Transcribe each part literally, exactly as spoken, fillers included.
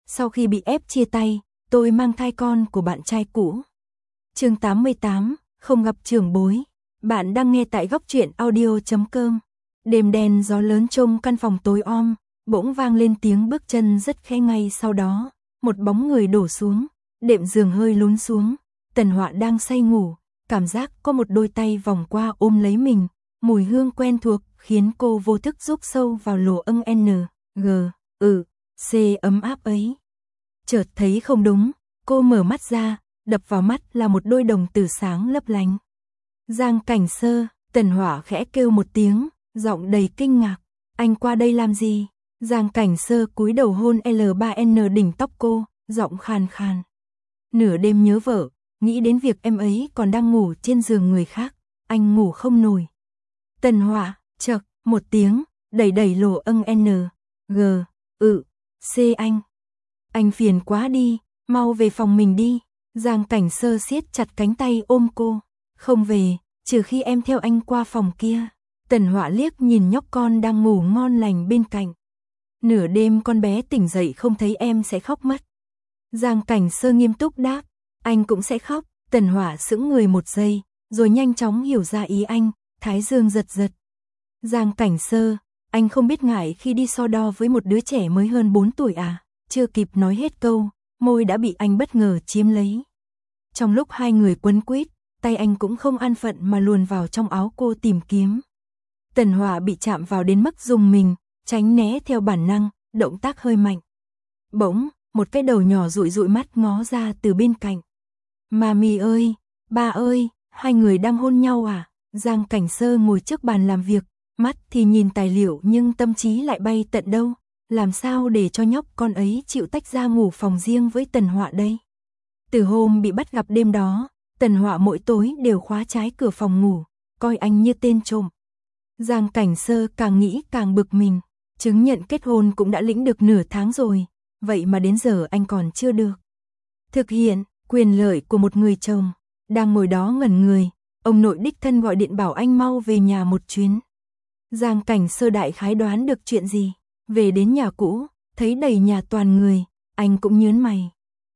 Sau khi bị ép chia tay, tôi mang thai con của bạn trai cũ. Chương tám mươi tám, không gặp trưởng bối. Bạn đang nghe tại góc truyện audio chấm com. Đêm đen gió lớn trong căn phòng tối om, bỗng vang lên tiếng bước chân rất khẽ, ngay sau đó, một bóng người đổ xuống, đệm giường hơi lún xuống. Tần Họa đang say ngủ, cảm giác có một đôi tay vòng qua ôm lấy mình, mùi hương quen thuộc khiến cô vô thức rúc sâu vào lỗ âng N, G, ừ, C ấm áp ấy. Chợt thấy không đúng, cô mở mắt ra, đập vào mắt là một đôi đồng tử sáng lấp lánh. Giang Cảnh Sơ, Tần Họa khẽ kêu một tiếng, giọng đầy kinh ngạc, anh qua đây làm gì? Giang Cảnh Sơ cúi đầu hôn L ba N đỉnh tóc cô, giọng khàn khàn. Nửa đêm nhớ vợ, nghĩ đến việc em ấy còn đang ngủ trên giường người khác, anh ngủ không nổi. Tần Họa, chậc, một tiếng, đẩy đẩy lỗ âng N, G, ừ, C anh. Anh phiền quá đi, mau về phòng mình đi. Giang Cảnh Sơ siết chặt cánh tay ôm cô. Không về, trừ khi em theo anh qua phòng kia. Tần Họa liếc nhìn nhóc con đang ngủ ngon lành bên cạnh. Nửa đêm con bé tỉnh dậy không thấy em sẽ khóc mất. Giang Cảnh Sơ nghiêm túc đáp, anh cũng sẽ khóc. Tần Họa sững người một giây, rồi nhanh chóng hiểu ra ý anh, thái dương giật giật. Giang Cảnh Sơ, anh không biết ngại khi đi so đo với một đứa trẻ mới hơn bốn tuổi à? Chưa kịp nói hết câu, môi đã bị anh bất ngờ chiếm lấy. Trong lúc hai người quấn quýt, tay anh cũng không an phận mà luồn vào trong áo cô tìm kiếm. Tần Họa bị chạm vào đến mức rùng mình, tránh né theo bản năng, động tác hơi mạnh. Bỗng, một cái đầu nhỏ dụi dụi mắt ngó ra từ bên cạnh. Mami ơi, ba ơi, hai người đang hôn nhau à? Giang Cảnh Sơ ngồi trước bàn làm việc, mắt thì nhìn tài liệu nhưng tâm trí lại bay tận đâu. Làm sao để cho nhóc con ấy chịu tách ra ngủ phòng riêng với Tần Họa đây? Từ hôm bị bắt gặp đêm đó, Tần Họa mỗi tối đều khóa trái cửa phòng ngủ, coi anh như tên trộm. Giang Cảnh Sơ càng nghĩ càng bực mình, chứng nhận kết hôn cũng đã lĩnh được nửa tháng rồi, vậy mà đến giờ anh còn chưa được thực hiện quyền lợi của một người chồng. Đang ngồi đó ngẩn người, ông nội đích thân gọi điện bảo anh mau về nhà một chuyến. Giang Cảnh Sơ đại khái đoán được chuyện gì. Về đến nhà cũ, thấy đầy nhà toàn người, anh cũng nhớn mày.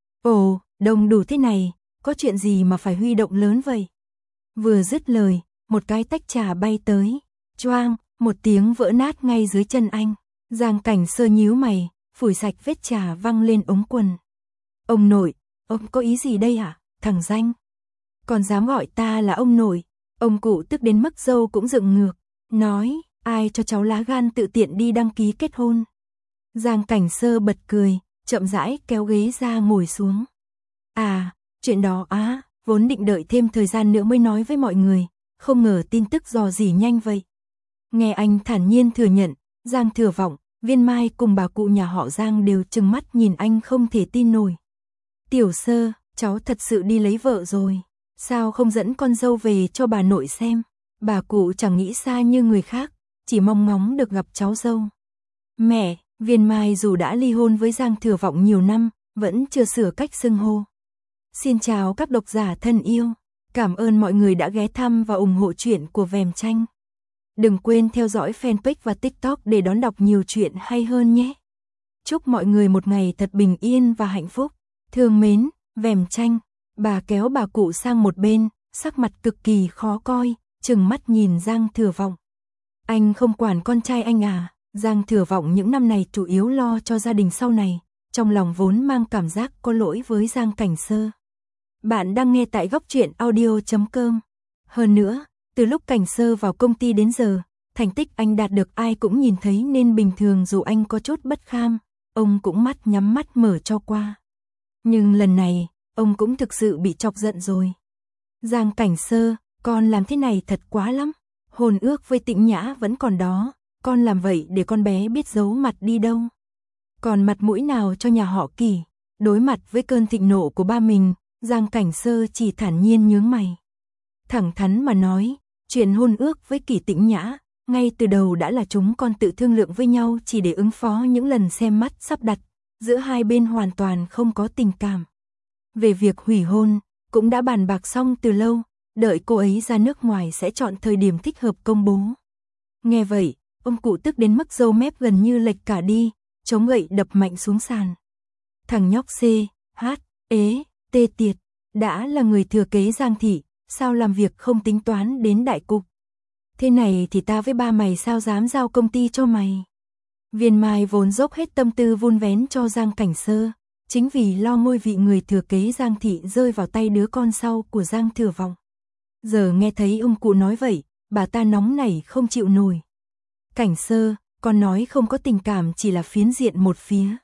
Ồ, đông đủ thế này, có chuyện gì mà phải huy động lớn vậy? Vừa dứt lời, một cái tách trà bay tới, choang, một tiếng vỡ nát ngay dưới chân anh. Giang Cảnh Sơ nhíu mày, phủi sạch vết trà văng lên ống quần. Ông nội, ông có ý gì đây hả, thằng danh? Còn dám gọi ta là ông nội? Ông cụ tức đến mức râu cũng dựng ngược, nói, ai cho cháu lá gan tự tiện đi đăng ký kết hôn? Giang Cảnh Sơ bật cười, chậm rãi kéo ghế ra ngồi xuống. À, chuyện đó á, vốn định đợi thêm thời gian nữa mới nói với mọi người, không ngờ tin tức dò dỉ nhanh vậy. Nghe anh thản nhiên thừa nhận, Giang Thừa Vọng, Viên Mai cùng bà cụ nhà họ Giang đều trừng mắt nhìn anh không thể tin nổi. Tiểu Sơ, cháu thật sự đi lấy vợ rồi, sao không dẫn con dâu về cho bà nội xem? Bà cụ chẳng nghĩ xa như người khác, chỉ mong ngóng được gặp cháu dâu. Mẹ, Viên Mai dù đã ly hôn với Giang Thừa Vọng nhiều năm, vẫn chưa sửa cách xưng hô. Xin chào các độc giả thân yêu, cảm ơn mọi người đã ghé thăm và ủng hộ chuyện của Vèm Tranh. Đừng quên theo dõi fanpage và TikTok để đón đọc nhiều chuyện hay hơn nhé. Chúc mọi người một ngày thật bình yên và hạnh phúc. Thương mến, Vèm Tranh. Bà kéo bà cụ sang một bên, sắc mặt cực kỳ khó coi, trừng mắt nhìn Giang Thừa Vọng. Anh không quản con trai anh à? Giang Thừa Vọng những năm này chủ yếu lo cho gia đình sau này, trong lòng vốn mang cảm giác có lỗi với Giang Cảnh Sơ. Bạn đang nghe tại góc truyện audio chấm com. Hơn nữa, từ lúc Cảnh Sơ vào công ty đến giờ, thành tích anh đạt được ai cũng nhìn thấy nên bình thường dù anh có chút bất kham, ông cũng mắt nhắm mắt mở cho qua. Nhưng lần này, ông cũng thực sự bị chọc giận rồi. Giang Cảnh Sơ, con làm thế này thật quá lắm. Hôn ước với Tĩnh Nhã vẫn còn đó, con làm vậy để con bé biết giấu mặt đi đâu. Còn mặt mũi nào cho nhà họ Kỳ? Đối mặt với cơn thịnh nộ của ba mình, Giang Cảnh Sơ chỉ thản nhiên nhướng mày. Thẳng thắn mà nói, chuyện hôn ước với Kỳ Tĩnh Nhã, ngay từ đầu đã là chúng con tự thương lượng với nhau chỉ để ứng phó những lần xem mắt sắp đặt, giữa hai bên hoàn toàn không có tình cảm. Về việc hủy hôn, cũng đã bàn bạc xong từ lâu, đợi cô ấy ra nước ngoài sẽ chọn thời điểm thích hợp công bố. Nghe vậy, ông cụ tức đến mức râu mép gần như lệch cả đi, chống gậy đập mạnh xuống sàn. Thằng nhóc C, H, ế, tê tiệt, đã là người thừa kế Giang thị, sao làm việc không tính toán đến đại cục. Thế này thì ta với ba mày sao dám giao công ty cho mày. Viên Mai vốn dốc hết tâm tư vun vén cho Giang Cảnh Sơ, chính vì lo ngôi vị người thừa kế Giang thị rơi vào tay đứa con sau của Giang Thừa Vọng. Giờ nghe thấy ông cụ nói vậy, bà ta nóng nảy không chịu nổi. Cảnh Sơ, con nói không có tình cảm chỉ là phiến diện một phía.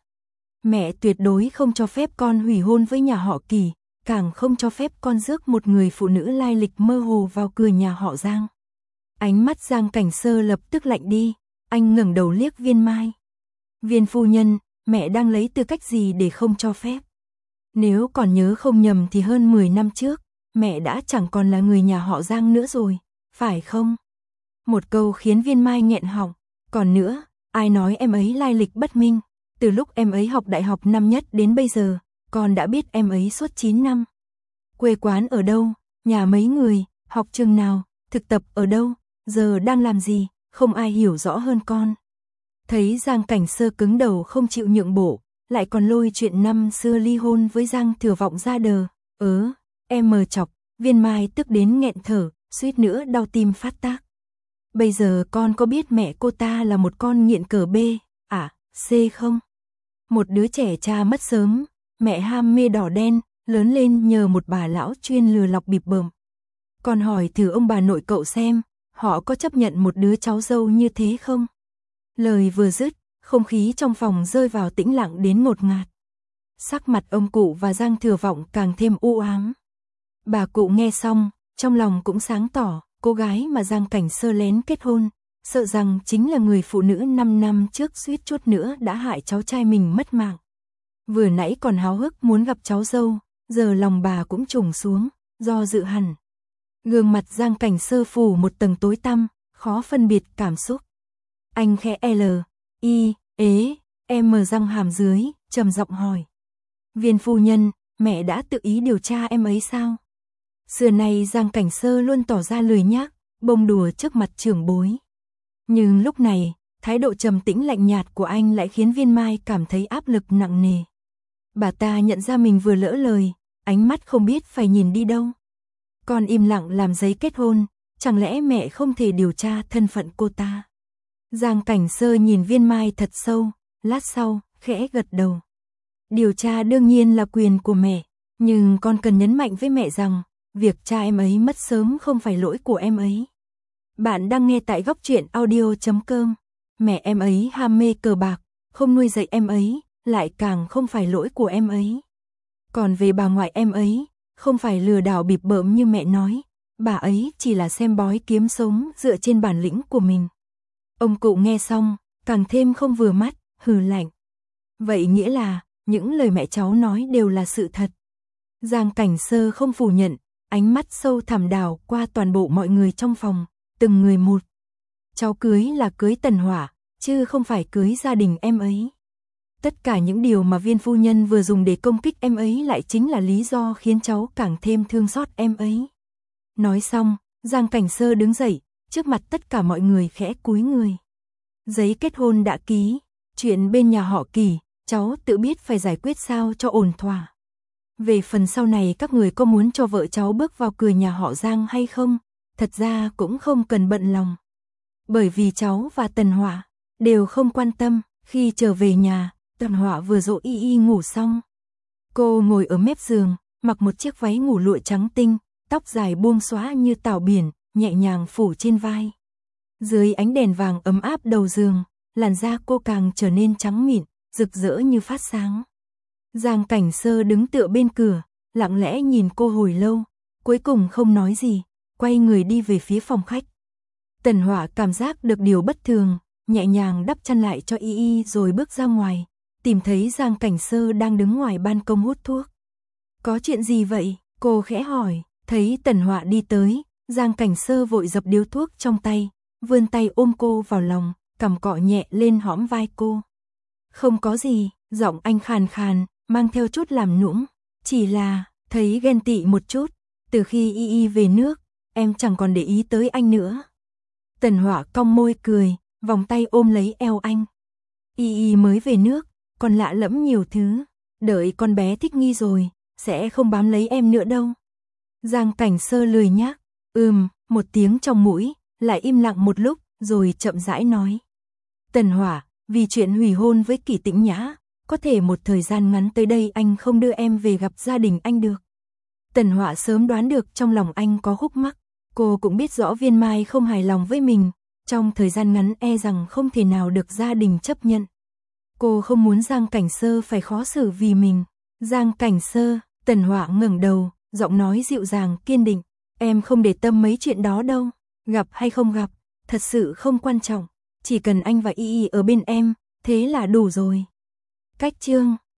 Mẹ tuyệt đối không cho phép con hủy hôn với nhà họ Kỳ, càng không cho phép con rước một người phụ nữ lai lịch mơ hồ vào cửa nhà họ Giang. Ánh mắt Giang Cảnh Sơ lập tức lạnh đi, anh ngẩng đầu liếc Viên Mai. Viên phu nhân, mẹ đang lấy tư cách gì để không cho phép? Nếu còn nhớ không nhầm thì hơn mười năm trước, mẹ đã chẳng còn là người nhà họ Giang nữa rồi, phải không? Một câu khiến Viên Mai nghẹn họng. Còn nữa, ai nói em ấy lai lịch bất minh? Từ lúc em ấy học đại học năm nhất đến bây giờ, con đã biết em ấy suốt chín năm. Quê quán ở đâu? Nhà mấy người? Học trường nào? Thực tập ở đâu? Giờ đang làm gì? Không ai hiểu rõ hơn con. Thấy Giang Cảnh Sơ cứng đầu không chịu nhượng bộ, lại còn lôi chuyện năm xưa ly hôn với Giang Thừa Vọng ra đờ. Ớ, em mờ chọc, Viên Mai tức đến nghẹn thở, suýt nữa đau tim phát tác. Bây giờ con có biết mẹ cô ta là một con nghiện cờ B, à, C không? Một đứa trẻ cha mất sớm, mẹ ham mê đỏ đen, lớn lên nhờ một bà lão chuyên lừa lọc bịp bợm. Con hỏi thử ông bà nội cậu xem, họ có chấp nhận một đứa cháu dâu như thế không? Lời vừa dứt, không khí trong phòng rơi vào tĩnh lặng đến ngột ngạt. Sắc mặt ông cụ và Giang Thừa Vọng càng thêm u ám. Bà cụ nghe xong, trong lòng cũng sáng tỏ, cô gái mà Giang Cảnh Sơ lén kết hôn, sợ rằng chính là người phụ nữ năm năm trước suýt chút nữa đã hại cháu trai mình mất mạng. Vừa nãy còn háo hức muốn gặp cháu dâu, giờ lòng bà cũng trùng xuống, do dự hẳn. Gương mặt Giang Cảnh Sơ phủ một tầng tối tăm, khó phân biệt cảm xúc. Anh khẽ L, I, ế, em răng hàm dưới, trầm giọng hỏi. Viên phu nhân, mẹ đã tự ý điều tra em ấy sao? Xưa nay Giang Cảnh Sơ luôn tỏ ra lười nhác, bông đùa trước mặt trưởng bối. Nhưng lúc này, thái độ trầm tĩnh lạnh nhạt của anh lại khiến Viên Mai cảm thấy áp lực nặng nề. Bà ta nhận ra mình vừa lỡ lời, ánh mắt không biết phải nhìn đi đâu. Con im lặng làm giấy kết hôn, chẳng lẽ mẹ không thể điều tra thân phận cô ta? Giang Cảnh Sơ nhìn Viên Mai thật sâu, lát sau, khẽ gật đầu. Điều tra đương nhiên là quyền của mẹ, nhưng con cần nhấn mạnh với mẹ rằng, việc cha em ấy mất sớm không phải lỗi của em ấy. Bạn đang nghe tại góc truyện audio chấm com. Mẹ em ấy ham mê cờ bạc, không nuôi dạy em ấy, lại càng không phải lỗi của em ấy. Còn về bà ngoại em ấy, không phải lừa đảo bịp bợm như mẹ nói, bà ấy chỉ là xem bói kiếm sống dựa trên bản lĩnh của mình. Ông cụ nghe xong, càng thêm không vừa mắt, hừ lạnh. Vậy nghĩa là, những lời mẹ cháu nói đều là sự thật. Giang Cảnh Sơ không phủ nhận, ánh mắt sâu thẳm đảo qua toàn bộ mọi người trong phòng, từng người một. Cháu cưới là cưới Tần Hỏa, chứ không phải cưới gia đình em ấy. Tất cả những điều mà Viên phu nhân vừa dùng để công kích em ấy lại chính là lý do khiến cháu càng thêm thương xót em ấy. Nói xong, Giang Cảnh Sơ đứng dậy, trước mặt tất cả mọi người khẽ cúi người. Giấy kết hôn đã ký, chuyện bên nhà họ Kỳ, cháu tự biết phải giải quyết sao cho ổn thỏa. Về phần sau này các người có muốn cho vợ cháu bước vào cửa nhà họ Giang hay không, thật ra cũng không cần bận lòng. Bởi vì cháu và Tần Hỏa đều không quan tâm. Khi trở về nhà, Tần Hỏa vừa dỗ Y Y ngủ xong. Cô ngồi ở mép giường, mặc một chiếc váy ngủ lụa trắng tinh, tóc dài buông xõa như tảo biển, nhẹ nhàng phủ trên vai. Dưới ánh đèn vàng ấm áp đầu giường, làn da cô càng trở nên trắng mịn, rực rỡ như phát sáng. Giang Cảnh Sơ đứng tựa bên cửa, lặng lẽ nhìn cô hồi lâu, cuối cùng không nói gì, quay người đi về phía phòng khách. Tần Hỏa cảm giác được điều bất thường, nhẹ nhàng đắp chăn lại cho Y Y rồi bước ra ngoài, tìm thấy Giang Cảnh Sơ đang đứng ngoài ban công hút thuốc. Có chuyện gì vậy? Cô khẽ hỏi, thấy Tần Hỏa đi tới, Giang Cảnh Sơ vội dập điếu thuốc trong tay, vươn tay ôm cô vào lòng, cằm cọ nhẹ lên hõm vai cô. Không có gì, giọng anh khàn khàn, mang theo chút làm nũng, chỉ là, thấy ghen tị một chút, từ khi Y Y về nước, em chẳng còn để ý tới anh nữa. Tần Hỏa cong môi cười, vòng tay ôm lấy eo anh. Y Y mới về nước, còn lạ lẫm nhiều thứ, đợi con bé thích nghi rồi, sẽ không bám lấy em nữa đâu. Giang Cảnh Sơ lười nhác, ừm, một tiếng trong mũi, lại im lặng một lúc, rồi chậm rãi nói. Tần Hỏa, vì chuyện hủy hôn với Kỷ Tĩnh Nhã, có thể một thời gian ngắn tới đây anh không đưa em về gặp gia đình anh được. Tần Hỏa sớm đoán được trong lòng anh có khúc mắc, cô cũng biết rõ Viên Mai không hài lòng với mình, trong thời gian ngắn e rằng không thể nào được gia đình chấp nhận. Cô không muốn Giang Cảnh Sơ phải khó xử vì mình. Giang Cảnh Sơ, Tần Hỏa ngẩng đầu, giọng nói dịu dàng kiên định, em không để tâm mấy chuyện đó đâu, gặp hay không gặp, thật sự không quan trọng, chỉ cần anh và Y Y ở bên em, thế là đủ rồi. Cách chương